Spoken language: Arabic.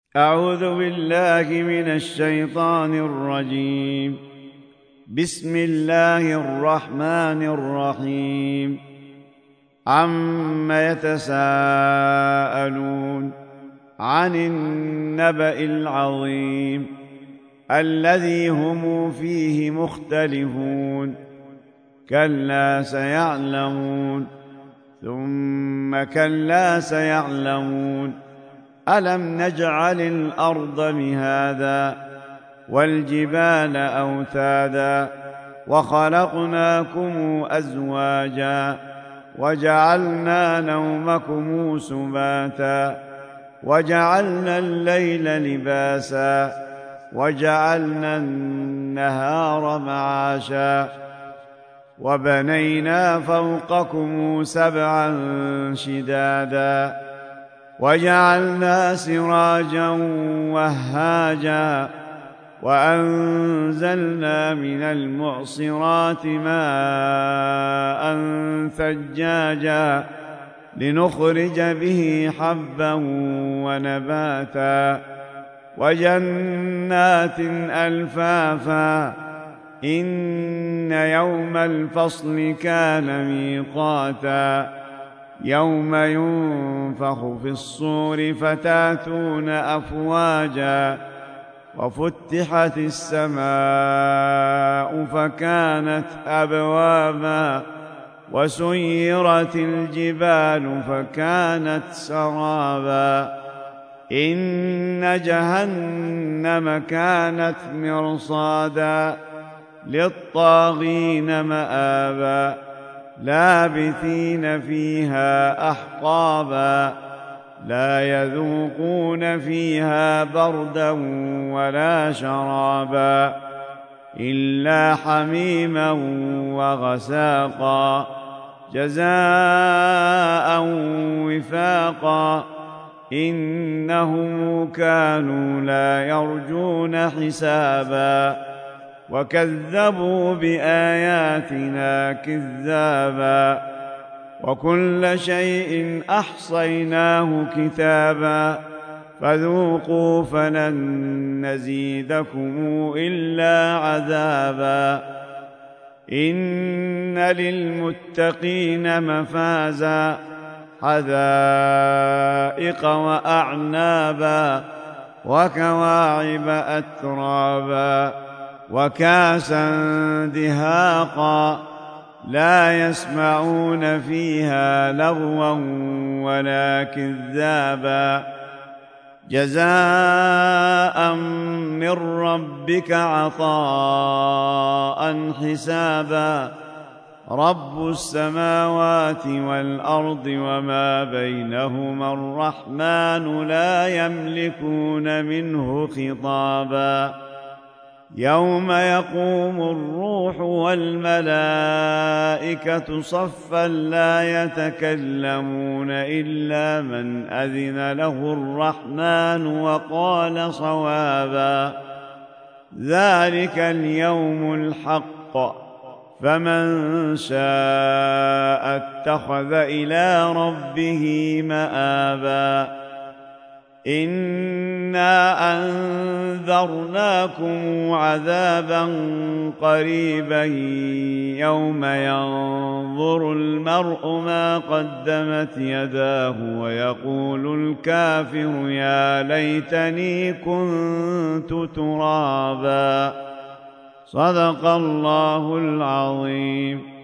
أعوذ بالله من الشيطان الرجيم. بسم الله الرحمن الرحيم. عم يتساءلون عن النبأ العظيم الذي هم فيه مختلفون كلا سيعلمون ثم كلا سيعلمون ألم نجعل الأرض مهادا والجبال أوتادا وخلقناكم أزواجا وجعلنا نومكم سباتا وجعلنا الليل لباسا وجعلنا النهار معاشا وبنينا فوقكم سبعا شدادا وجعلنا سراجا وهاجا وأنزلنا من المعصرات ماء ثجاجا لنخرج به حبا ونباتا وجنات ألفافا إن يوم الفصل كان ميقاتا يوم ينفخ في الصور فتاتون أفواجا وفتحت السماء فكانت أبوابا وسيرت الجبال فكانت سرابا إن جهنم كانت مرصادا للطاغين مآبا لابثين فيها أحقابا لا يذوقون فيها بردا ولا شرابا إلا حميما وغساقا جزاء وفاقا إنهم كانوا لا يرجون حسابا وكذبوا بآياتنا كذابا وكل شيء أحصيناه كتابا فذوقوا فلن نزيدكم إلا عذابا إن للمتقين مفازا حدائق وأعنابا وكواعب أترابا وكاسا دهاقا لا يسمعون فيها لغوا ولا كذابا جزاء من ربك عطاء حسابا رب السماوات والأرض وما بينهما الرحمن لا يملكون منه خطابا يوم يقوم الروح والملائكة صفا لا يتكلمون إلا من أذن له الرحمن وقال صوابا ذلك اليوم الحق فمن شاء اتخذ إلى ربه مآبا إنا أنذرناكم عذابا قريبا يوم ينظر المرء ما قدمت يداه ويقول الكافر يا ليتني كنت ترابا صدق الله العظيم.